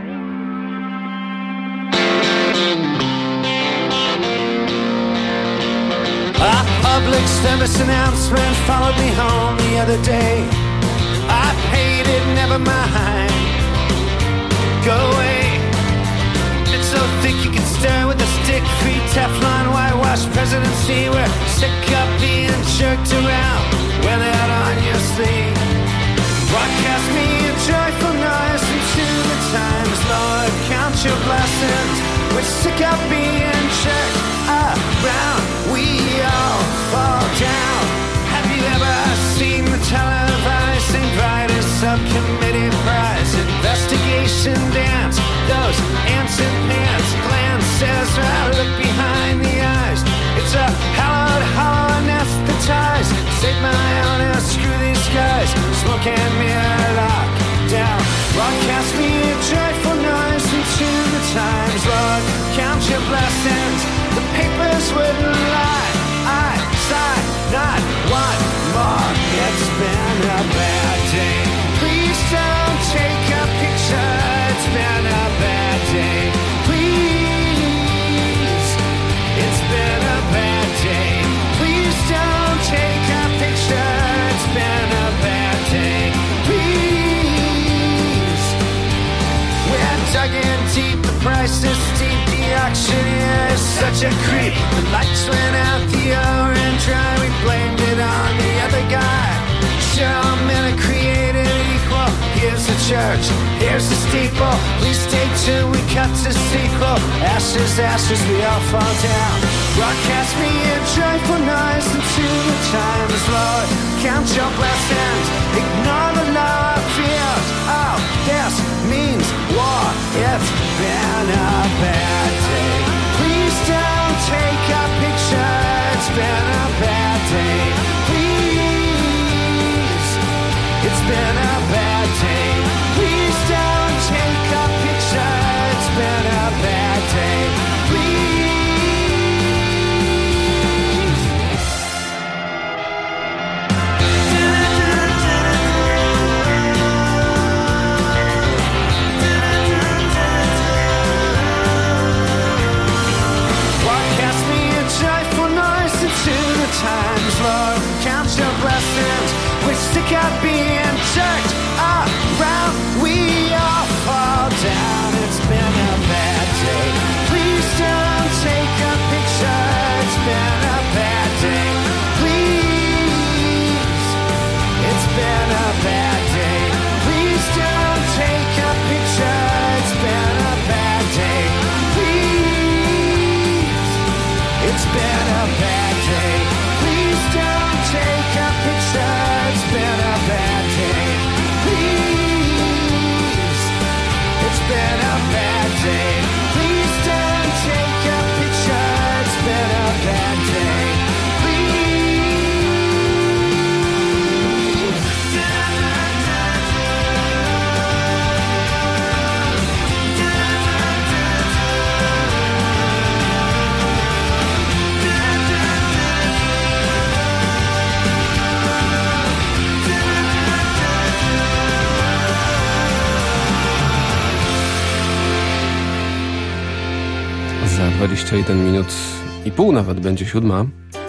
A public service announcement followed me home the other day. I paid it, never mind. Go away. It's so thick you can stir with a stick. Free Teflon, whitewash presidency. We're sick of being jerked around. Wear that on your sleeve. Broadcast me a joyful noise into the times. Lord, count your blessings. We're sick of being jerked around. We all fall down. Have you ever seen the televising brightest subcommittee prize investigation dance? Those ants in pants glances right look behind the eyes. It's a hallowed hollow anesthetized. Save my honor, screw these guys. Smoke and mirror lock down. Broadcast me a joyful noise into the times. Lord, count your blessings. The papers wouldn't lie. I sigh, not one more. It's been a bad day. Please don't take a picture. It's been a bad day. Please, it's been a bad day. Please don't take a picture. It's been a bad day. Please, we're dug in deep. The price is steep. The auctioneer is such a creep. The lights went out, the orange dry. We blamed it on the other guy. Sure, all men are created equal. Here's the church, here's the steeple. Please stay tuned, we cut to sequel. Ashes, ashes, we all fall down. Broadcast me a joyful noise into the times, Lord. Count your blessings, ignore the lower fields. Oh, this means war. It's been a bad day. Please don't take a picture. It's been a bad day. Please, it's been a bad day. Please don't take a picture. It's been a bad day. Please. Broadcast me a joyful noise into the times, Lord. Count your blessings. We're sick of being jerked around. We all fall down. It's been a bad day. Please don't take a picture. It's been a bad day. Please, it's been a bad day. Please don't take a picture. It's been a bad day. Please, it's been a bad day. Please don't take a 21 minut i pół nawet będzie 7.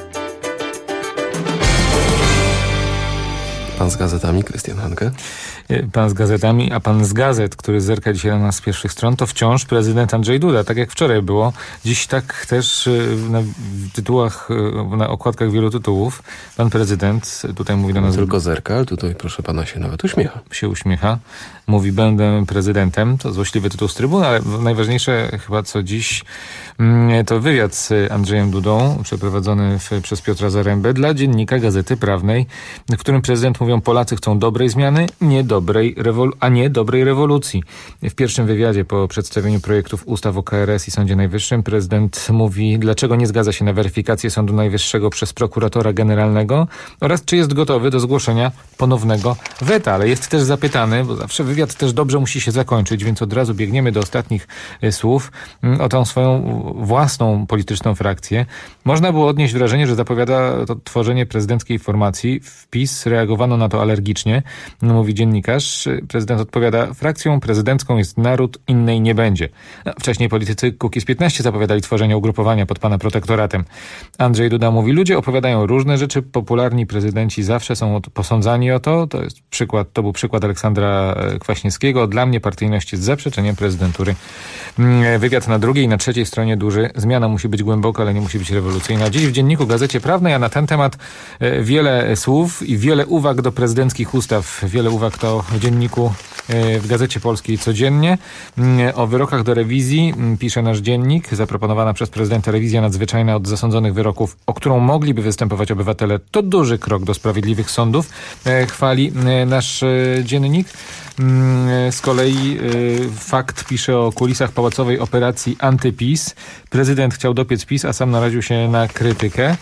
Pan z gazetami, Krystian Hanke. Pan z gazetami, a pan z gazet, który zerka dzisiaj na nas z pierwszych stron, to wciąż prezydent Andrzej Duda, tak jak wczoraj było. Dziś tak też na tytułach, na okładkach wielu tytułów pan prezydent tutaj mówi do nas... Tylko zerka, ale tutaj proszę pana się nawet uśmiecha. Się uśmiecha. Mówi, będę prezydentem. To złośliwy tytuł z trybuny, ale najważniejsze chyba co dziś to wywiad z Andrzejem Dudą przeprowadzony przez Piotra Zarębę dla Dziennika Gazety Prawnej, w którym prezydent mówią, Polacy chcą dobrej zmiany, a nie dobrej rewolucji. W pierwszym wywiadzie po przedstawieniu projektów ustaw o KRS i Sądzie Najwyższym prezydent mówi, dlaczego nie zgadza się na weryfikację Sądu Najwyższego przez prokuratora generalnego oraz czy jest gotowy do zgłoszenia ponownego weta. Ale jest też zapytany, bo zawsze wywiad też dobrze musi się zakończyć, więc od razu biegniemy do ostatnich słów o tą swoją własną polityczną frakcję. Można było odnieść wrażenie, że zapowiada to tworzenie prezydenckiej formacji. W PiS reagowano na to alergicznie. Mówi dziennikarz. Prezydent odpowiada, frakcją prezydencką jest naród, innej nie będzie. Wcześniej politycy Kukiz15 zapowiadali tworzenie ugrupowania pod pana protektoratem. Andrzej Duda mówi, ludzie opowiadają różne rzeczy, popularni prezydenci zawsze są posądzani o to. To był przykład Aleksandra Kwaśniewskiego. Dla mnie partyjność jest zaprzeczeniem prezydentury. Wywiad na drugiej i na trzeciej stronie duży. Zmiana musi być głęboka, ale nie musi być rewolucyjna. Dziś w Dzienniku Gazecie Prawnej, a na ten temat wiele słów i wiele uwag do prezydenckich ustaw. Wiele uwag to w Dzienniku, w Gazecie Polskiej codziennie. O wyrokach do rewizji pisze nasz dziennik. Zaproponowana przez prezydenta rewizja nadzwyczajna od zasądzonych wyroków, o którą mogliby występować obywatele, to duży krok do sprawiedliwych sądów. Chwali nasz dziennik. Z kolei Fakt pisze o kulisach pałacowej operacji antyPiS. Prezydent chciał dopiec PiS, a sam naraził się na krytykę.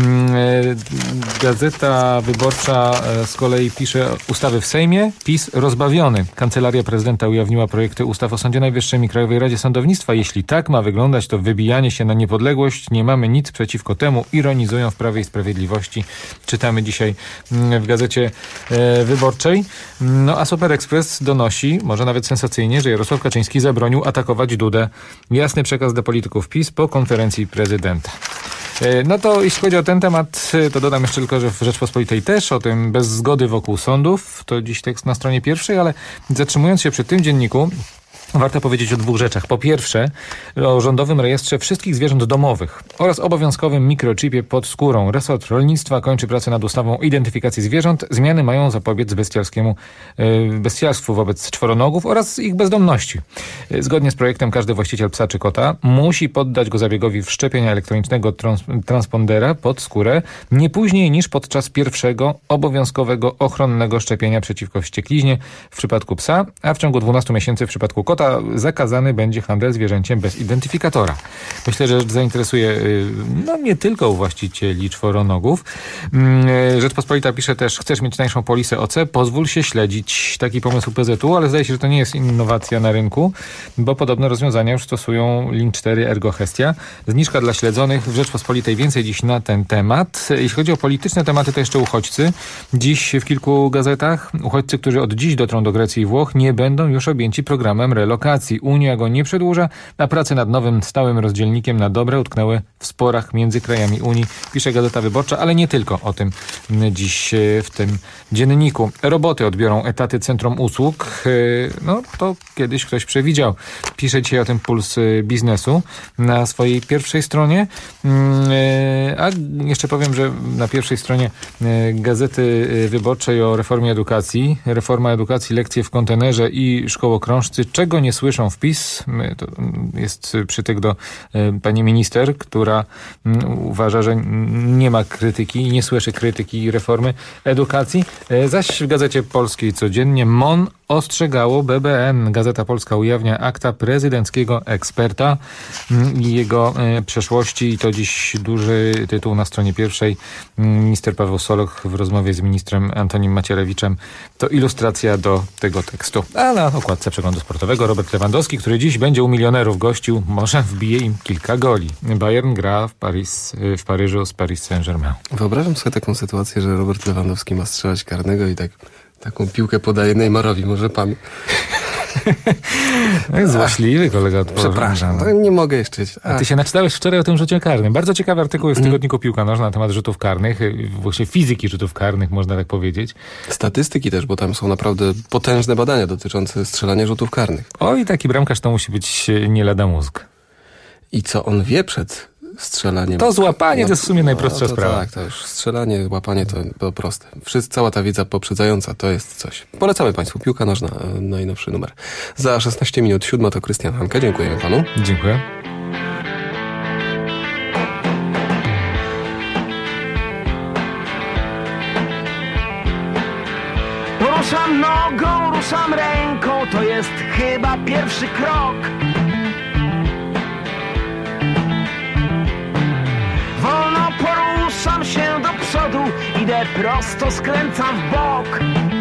Gazeta Wyborcza z kolei pisze ustawy w Sejmie. PiS rozbawiony. Kancelaria prezydenta ujawniła projekty ustaw o Sądzie Najwyższym i Krajowej Radzie Sądownictwa. Jeśli tak ma wyglądać, to wybijanie się na niepodległość. Nie mamy nic przeciwko temu. Ironizują w Prawie i Sprawiedliwości. Czytamy dzisiaj w Gazecie Wyborczej. No a Super Express donosi, może nawet sensacyjnie, że Jarosław Kaczyński zabronił atakować Dudę. Jasny przekaz do polityków PiS po konferencji prezydenta. No to jeśli chodzi o ten temat, to dodam jeszcze tylko, że w Rzeczpospolitej też o tym bez zgody wokół sądów. To dziś tekst na stronie pierwszej, ale zatrzymując się przy tym dzienniku, warto powiedzieć o dwóch rzeczach. Po pierwsze, o rządowym rejestrze wszystkich zwierząt domowych oraz obowiązkowym mikrochipie pod skórą. Resort rolnictwa kończy pracę nad ustawą o identyfikacji zwierząt. Zmiany mają zapobiec bestialstwu wobec czworonogów oraz ich bezdomności. Zgodnie z projektem każdy właściciel psa czy kota musi poddać go zabiegowi wszczepienia elektronicznego transpondera pod skórę nie później niż podczas pierwszego obowiązkowego ochronnego szczepienia przeciwko wściekliźnie w przypadku psa, a w ciągu 12 miesięcy w przypadku kota zakazany będzie handel zwierzęciem bez identyfikatora. Myślę, że zainteresuje nie tylko właścicieli czworonogów. Rzeczpospolita pisze też, chcesz mieć tańszą polisę OC? Pozwól się śledzić. Taki pomysł PZU, ale zdaje się, że to nie jest innowacja na rynku, bo podobne rozwiązania już stosują Lin 4, Ergo Hestia. Zniżka dla śledzonych w Rzeczpospolitej. Więcej dziś na ten temat. Jeśli chodzi o polityczne tematy, to jeszcze uchodźcy. Dziś w kilku gazetach uchodźcy, którzy od dziś dotrą do Grecji i Włoch, nie będą już objęci programem relokacji. Unia go nie przedłuża, a prace nad nowym stałym rozdzielnikiem na dobre utknęły w sporach między krajami Unii, pisze Gazeta Wyborcza, ale nie tylko o tym dziś w tym dzienniku. Roboty odbiorą etaty Centrum Usług. To kiedyś ktoś przewidział. Pisze dzisiaj o tym Puls Biznesu na swojej pierwszej stronie. A jeszcze powiem, że na pierwszej stronie Gazety Wyborczej o reformie edukacji. Reforma edukacji, lekcje w kontenerze i szkołokrążcy. Czego nie słyszą w PiS? To jest przytyk do pani minister, która uważa, że nie ma krytyki i nie słyszy krytyki reformy edukacji. Zaś w Gazecie Polskiej codziennie MON ostrzegało BBN. Gazeta Polska ujawnia akta prezydenckiego eksperta i jego przeszłości. I to dziś duży tytuł na stronie pierwszej. Minister Paweł Soloch w rozmowie z ministrem Antonim Macierewiczem. To ilustracja do tego tekstu. A na okładce przeglądu sportowego Robert Lewandowski, który dziś będzie u milionerów gościł, może wbije im kilka goli. Bayern gra w Paryżu z Paris Saint-Germain. Wyobrażam sobie taką sytuację, że Robert Lewandowski ma strzelać karnego i taką piłkę podaje Neymarowi. Może pan Złośliwy kolega. Przepraszam, to nie mogę jeszcze. A ty się naczytałeś wczoraj o tym rzucie karnym. Bardzo ciekawy artykuł jest w tygodniku Piłka Nożna na temat rzutów karnych, właśnie fizyki rzutów karnych, można tak powiedzieć. Statystyki też, bo tam są naprawdę potężne badania dotyczące strzelania rzutów karnych. Oj, taki bramkarz to musi być nie lada mózg. I co on wie przed strzelaniem? To złapanie to jest w sumie najprostsza sprawa. Tak, to już strzelanie, łapanie to proste. Cała ta wiedza poprzedzająca to jest coś. Polecamy Państwu Piłka Nożna, najnowszy numer. Za 16 minut 7 to Krystian Hanka. Dziękujemy Panu. Dziękuję. Ruszam nogą, ruszam ręką, to jest chyba pierwszy krok. Wolno poruszam się do przodu, idę prosto, skręcam w bok.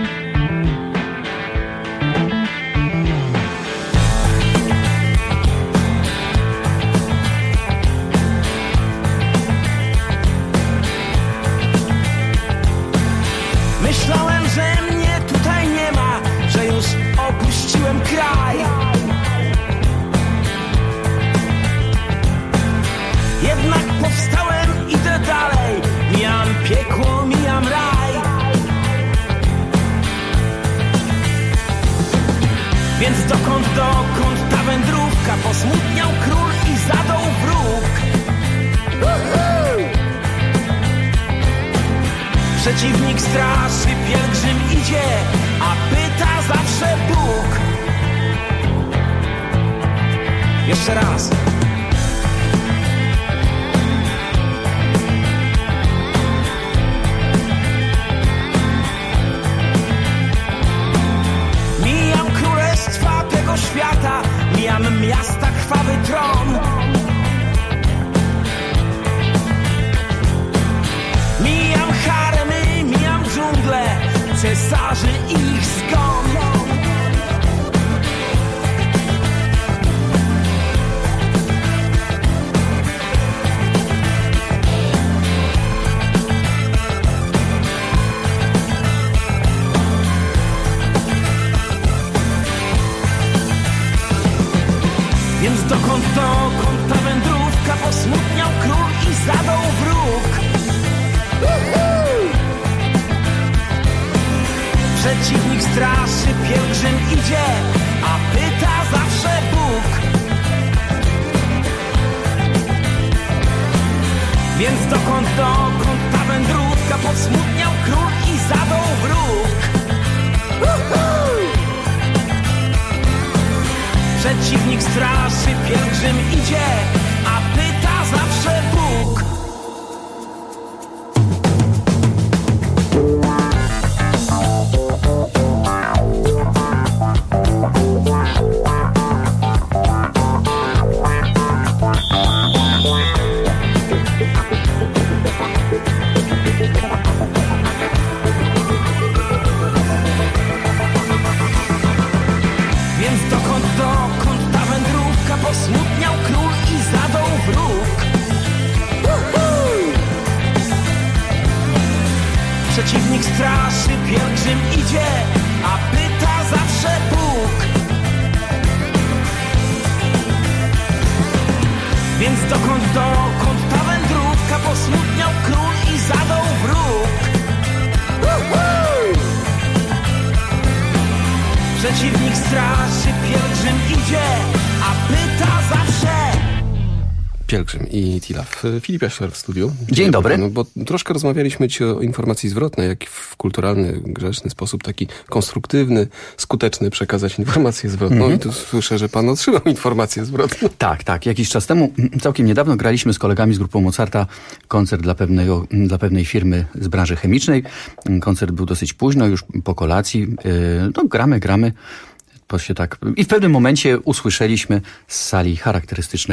Myślałem, że mnie tutaj nie ma, że już opuściłem kraj. Jednak powstałem, idę dalej, mijam piekło, mijam raj. Więc dokąd ta wędrówka? Posmutniał król i zadał wróg. Przeciwnik straszy, pielgrzym idzie, a pyta zawsze Bóg. Jeszcze raz. Mijam królestwa tego świata, mijam miasta, krwawy tron. Mijam haremy, mijam dżunglę, cesarzy i ich zgon. Więc dokąd ta wędrówka? Posmutniał król i zadał wróg. Przeciwnik straszy, pielgrzym idzie, a pyta zawsze Bóg. Więc dokąd ta wędrówka? Posmutniał król i zadał wróg. Przeciwnik straszy, pielgrzym idzie, a pyta zawsze Bóg. Więc dokąd ta wędrówka? Posmutniał król i zadał wróg. Przeciwnik straszy, pielgrzym idzie, a pyta zawsze Bóg. Więc dokąd ta wędrówka? Posmutniał król i zadał wróg. Przeciwnik straszy, pielgrzym idzie, a pyta zawsze. Pielgrzym i Tilaf. Filip Jaśler w studiu. Dzień dobry. Panu, bo troszkę rozmawialiśmy ci o informacji zwrotnej, jak w kulturalny, grzeczny sposób, taki konstruktywny, skuteczny przekazać informację zwrotną. I tu słyszę, że pan otrzymał informację zwrotną. Tak. Jakiś czas temu, całkiem niedawno, graliśmy z kolegami z grupą Mozarta koncert dla pewnej firmy z branży chemicznej. Koncert był dosyć późno, już po kolacji. No, gramy. Tak. I w pewnym momencie usłyszeliśmy z sali charakterystyczne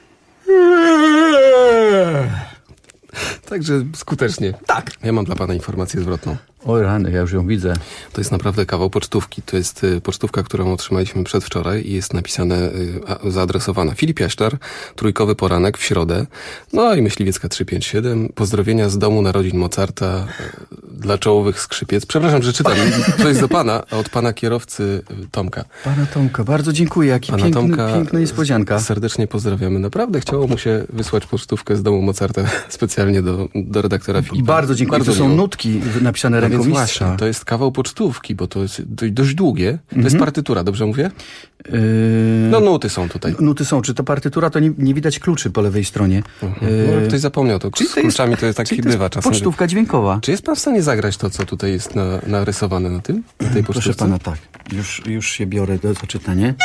Także skutecznie. Tak. Ja mam dla pana informację zwrotną. O rany, ja już ją widzę. To jest naprawdę kawał pocztówki. To jest pocztówka, którą otrzymaliśmy przedwczoraj i jest napisane, zaadresowana. Filip Jaślar, trójkowy poranek w środę. No i Myśliwiecka 357. Pozdrowienia z domu narodzin Mozarta dla czołowych skrzypiec. Przepraszam, że czytam. To jest do pana, a od pana kierowcy Tomka. Pana Tomka, bardzo dziękuję. Jaki piękna niespodzianka. Serdecznie pozdrawiamy. Naprawdę chciało mu się wysłać pocztówkę z domu Mozarta specjalnie do redaktora Filipa. Bardzo dziękuję. Bardzo to są nutki napisane ręką mistrza. To jest kawał pocztówki, bo to jest dość długie. To jest partytura, dobrze mówię? No nuty są tutaj. Nuty są. Czy to partytura, to nie widać kluczy po lewej stronie. No, ktoś zapomniał to. Z kluczami to jest taki bywa czasem. Pocztówka dźwiękowa. Czy jest pan w stanie zagrać to, co tutaj jest narysowane na tym? Na tej pocztówce? Proszę pana, tak. Już się biorę do zaczytania.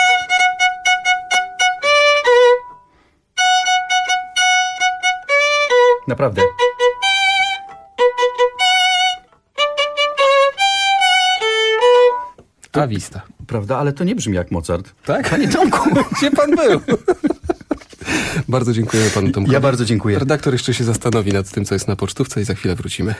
Naprawdę. Awista. Prawda? Ale to nie brzmi jak Mozart. Tak? Panie Tomku. Gdzie pan był? Bardzo dziękujemy panu Tomkowi. Ja bardzo dziękuję. Redaktor jeszcze się zastanowi nad tym, co jest na pocztówce i za chwilę wrócimy.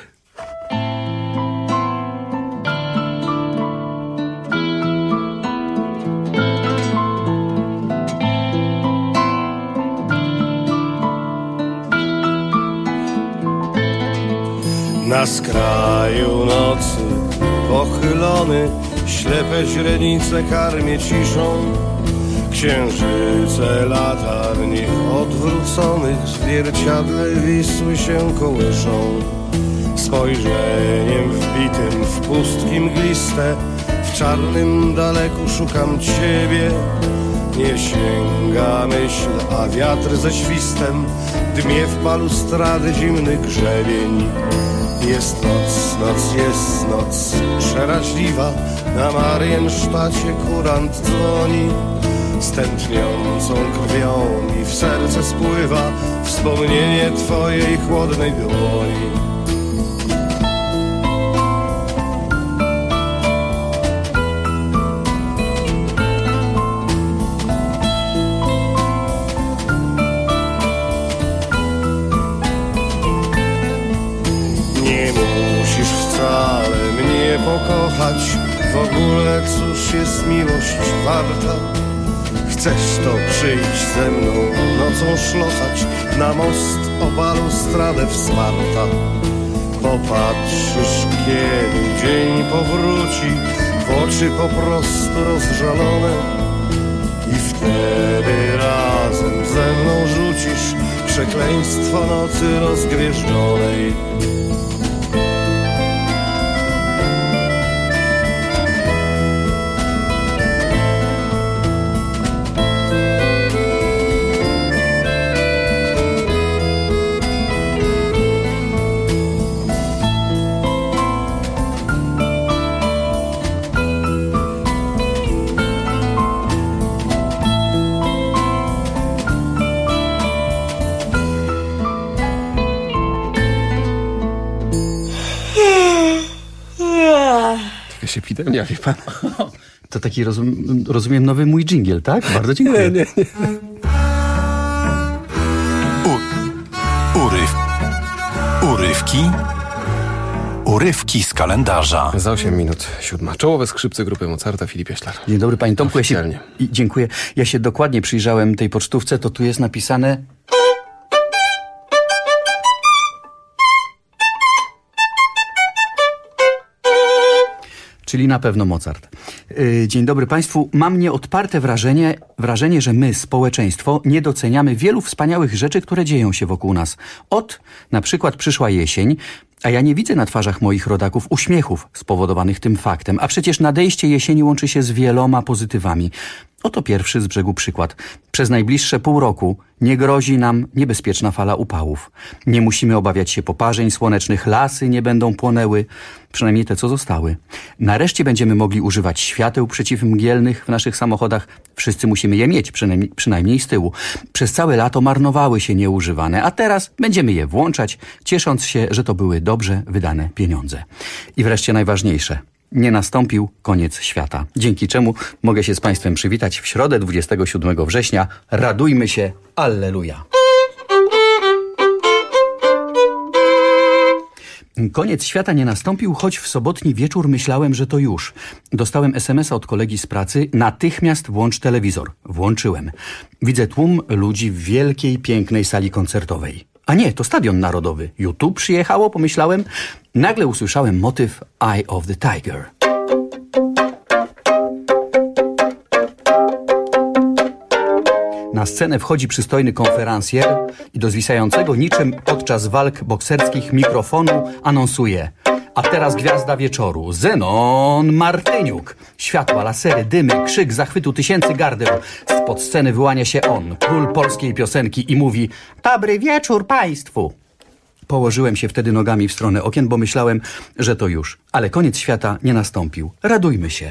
Na skraju nocy pochylony, ślepe źrenice karmię ciszą. Księżyce latarni odwróconych w zwierciadle Wisły się kołyszą. Spojrzeniem wbitym w pustki mgliste, w czarnym daleku szukam ciebie. Nie sięga myśl, a wiatr ze świstem dmie w balustrady zimny grzebień. Jest noc przeraźliwa, na Mariensztacie kurant dzwoni. Z tętniącą krwią mi w serce spływa wspomnienie twojej chłodnej dłoni. Pokochać, w ogóle cóż jest miłość warta? Chcesz to przyjść ze mną nocą szlochać, na most o balustradę wsparta. Popatrzysz, kiedy dzień powróci, w oczy po prostu rozżalone, i wtedy razem ze mną rzucisz przekleństwo nocy rozgwieżdżonej. Epidemia, wie pan. To taki, rozumiem, nowy mój dżingiel, tak? Bardzo dziękuję. Nie. Urywki z kalendarza. Za 8 minut 7. Czołowe skrzypce grupy Mozarta, Filip Jaślar. Dzień dobry, panie Tomku. Dziękuję. Ja się dokładnie przyjrzałem tej pocztówce, to tu jest napisane... Czyli na pewno Mozart. Dzień dobry państwu. Mam nieodparte wrażenie, że my, społeczeństwo, nie doceniamy wielu wspaniałych rzeczy, które dzieją się wokół nas. Na przykład przyszła jesień, a ja nie widzę na twarzach moich rodaków uśmiechów spowodowanych tym faktem, a przecież nadejście jesieni łączy się z wieloma pozytywami. Oto pierwszy z brzegu przykład. Przez najbliższe pół roku nie grozi nam niebezpieczna fala upałów. Nie musimy obawiać się poparzeń słonecznych, lasy nie będą płonęły, przynajmniej te, co zostały. Nareszcie będziemy mogli używać świateł przeciwmgielnych w naszych samochodach. Wszyscy musimy je mieć, przynajmniej z tyłu. Przez całe lato marnowały się nieużywane, a teraz będziemy je włączać, ciesząc się, że to były dobrze wydane pieniądze. I wreszcie najważniejsze. Nie nastąpił koniec świata, dzięki czemu mogę się z państwem przywitać w środę 27 września. Radujmy się, alleluja! Koniec świata nie nastąpił, choć w sobotni wieczór myślałem, że to już. Dostałem SMS-a od kolegi z pracy. Natychmiast włącz telewizor. Włączyłem. Widzę tłum ludzi w wielkiej, pięknej sali koncertowej. A nie, to Stadion Narodowy. YouTube przyjechało, pomyślałem. Nagle usłyszałem motyw Eye of the Tiger. Na scenę wchodzi przystojny konferencjer i do zwisającego niczym podczas walk bokserskich mikrofonu anonsuje: a teraz gwiazda wieczoru, Zenon Martyniuk. Światła, lasery, dymy, krzyk zachwytu tysięcy gardeł. Spod sceny wyłania się on, król polskiej piosenki, i mówi: dobry wieczór państwu. Położyłem się wtedy nogami w stronę okien, bo myślałem, że to już. Ale koniec świata nie nastąpił. Radujmy się.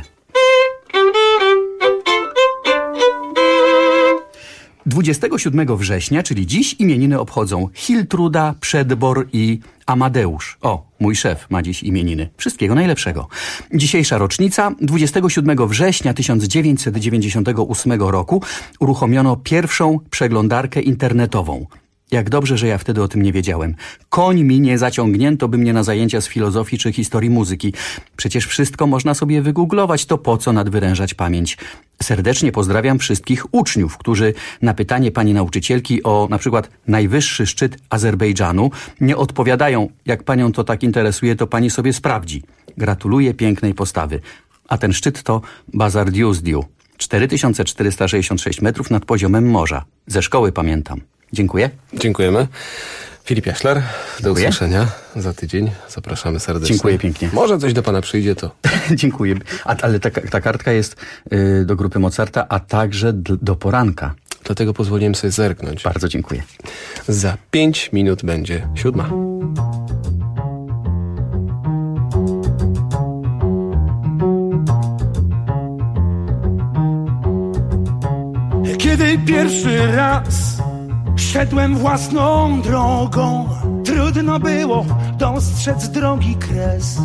27 września, czyli dziś, imieniny obchodzą Hiltruda, Przedbor i Amadeusz. O, mój szef ma dziś imieniny. Wszystkiego najlepszego. Dzisiejsza rocznica. 27 września 1998 roku uruchomiono pierwszą przeglądarkę internetową. Jak dobrze, że ja wtedy o tym nie wiedziałem. Koń mi nie zaciągnięto by mnie na zajęcia z filozofii czy historii muzyki. Przecież wszystko można sobie wygooglować, to po co nadwyrężać pamięć. Serdecznie pozdrawiam wszystkich uczniów, którzy na pytanie pani nauczycielki o na przykład najwyższy szczyt Azerbejdżanu nie odpowiadają: jak panią to tak interesuje, to pani sobie sprawdzi. Gratuluję pięknej postawy. A ten szczyt to Bazar Diuzdiu. 4466 metrów nad poziomem morza. Ze szkoły pamiętam. Dziękuję. Dziękujemy. Filip Jaślar, do usłyszenia za tydzień. Zapraszamy serdecznie. Dziękuję pięknie. Może coś do pana przyjdzie, to... Dziękuję. Ale ta kartka jest do grupy Mozarta, a także do poranka. Dlatego pozwoliłem sobie zerknąć. Bardzo dziękuję. Za 5 minut będzie 7. Kiedy pierwszy raz szedłem własną drogą, trudno było dostrzec drogi kres.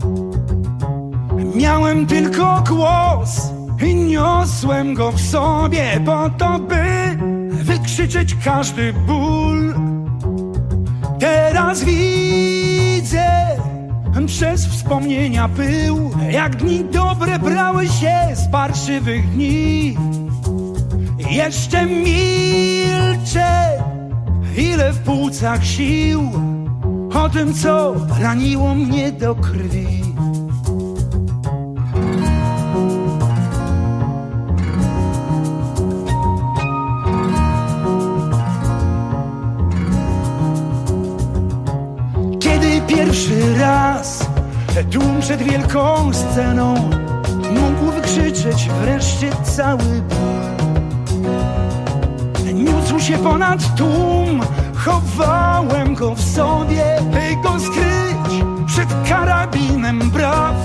Miałem tylko głos i niosłem go w sobie po to, by wykrzyczeć każdy ból. Teraz widzę przez wspomnienia pył, jak dni dobre brały się z parszywych dni. Jeszcze milczę, ile w płucach sił, o tym, co raniło mnie do krwi. Kiedy pierwszy raz tłum przed wielką sceną mógł wykrzyczeć wreszcie cały ból. Niósł się ponad tłum, chowałem go w sobie, by go skryć przed karabinem braw.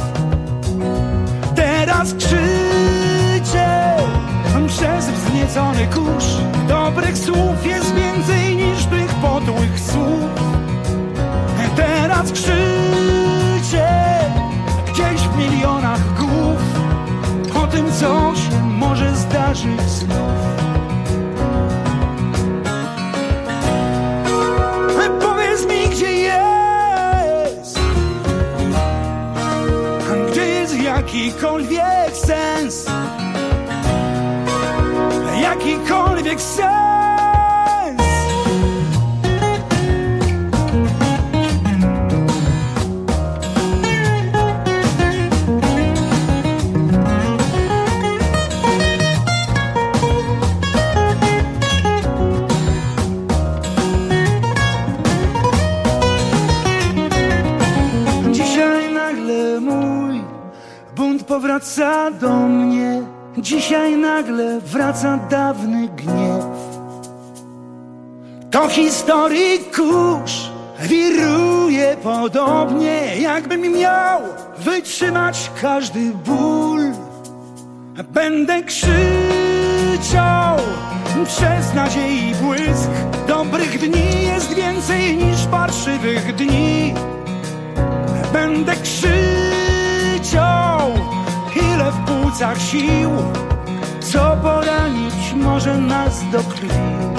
Teraz krzyczę przez wzniecony kurz. Dobrych słów jest więcej niż tych podłych słów. Teraz krzyczę gdzieś w milionach głów o tym, co się może zdarzyć znów. Jakikolwiek sens, jakikolwiek sens. Dzisiaj nagle mój bunt powraca do mnie. Dzisiaj nagle wraca dawny gniew. To historii kurz wiruje podobnie, jakbym miał wytrzymać każdy ból. Będę krzyczał przez nadziei błysk. Dobrych dni jest więcej niż parszywych dni. Będę krzyczał, ile w płucach sił, co poranić może nas do krwi.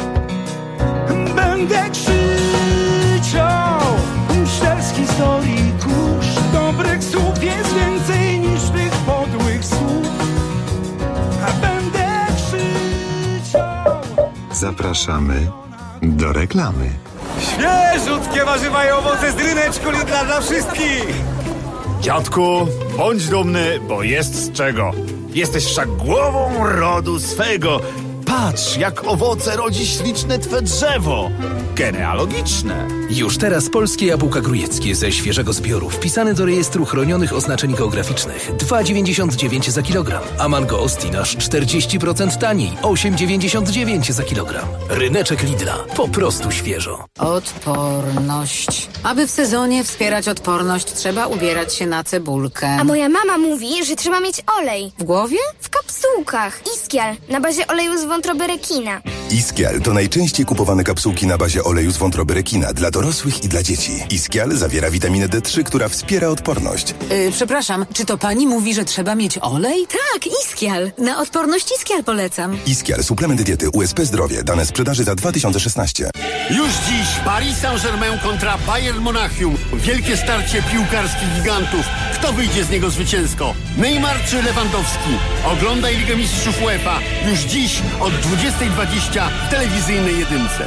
Będę krzyczał przez historii kurz. Dobrych słów jest więcej niż tych podłych słów. Będę krzyczał. Zapraszamy do reklamy. Świeżutkie warzywa i owoce z ryneczku Lidla dla wszystkich! Dziadku, bądź dumny, bo jest z czego. Jesteś wszak głową rodu swego. Patrz, jak owoce rodzi śliczne twe drzewo. Genealogiczne. Już teraz polskie jabłka grujeckie ze świeżego zbioru wpisane do rejestru chronionych oznaczeń geograficznych. 2,99 za kilogram. A mango Ostin aż 40% taniej. 8,99 za kilogram. Ryneczek Lidla. Po prostu świeżo. Odporność. Aby w sezonie wspierać odporność, trzeba ubierać się na cebulkę. A moja mama mówi, że trzeba mieć olej. W głowie? W kapsułkach. Iskial. Na bazie oleju z wątroby rekina. Iskial to najczęściej kupowane kapsułki na bazie oleju z wątroby rekina dla dorosłych i dla dzieci. Iskial zawiera witaminę D3, która wspiera odporność. Przepraszam, czy to pani mówi, że trzeba mieć olej? Tak, Iskial. Na odporność Iskial polecam. Iskial, suplement diety USP Zdrowie. Dane sprzedaży za 2016. Już dziś Paris Saint-Germain kontra Bayern Monachium. Wielkie starcie piłkarskich gigantów. Kto wyjdzie z niego zwycięsko? Neymar czy Lewandowski? Oglądaj Ligę Mistrzów UEFA. Już dziś od 20:20 w telewizyjnej jedynce.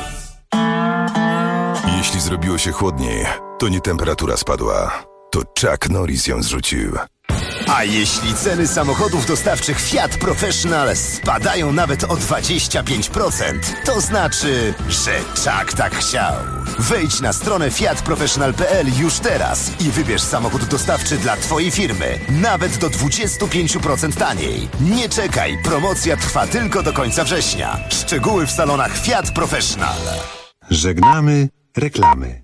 Jeśli zrobiło się chłodniej, to nie temperatura spadła, to Chuck Norris ją zrzucił. A jeśli ceny samochodów dostawczych Fiat Professional spadają nawet o 25%, to znaczy, że Chuck tak chciał. Wejdź na stronę fiatprofessional.pl już teraz i wybierz samochód dostawczy dla twojej firmy. Nawet do 25% taniej. Nie czekaj, promocja trwa tylko do końca września. Szczegóły w salonach Fiat Professional. Żegnamy reklamy.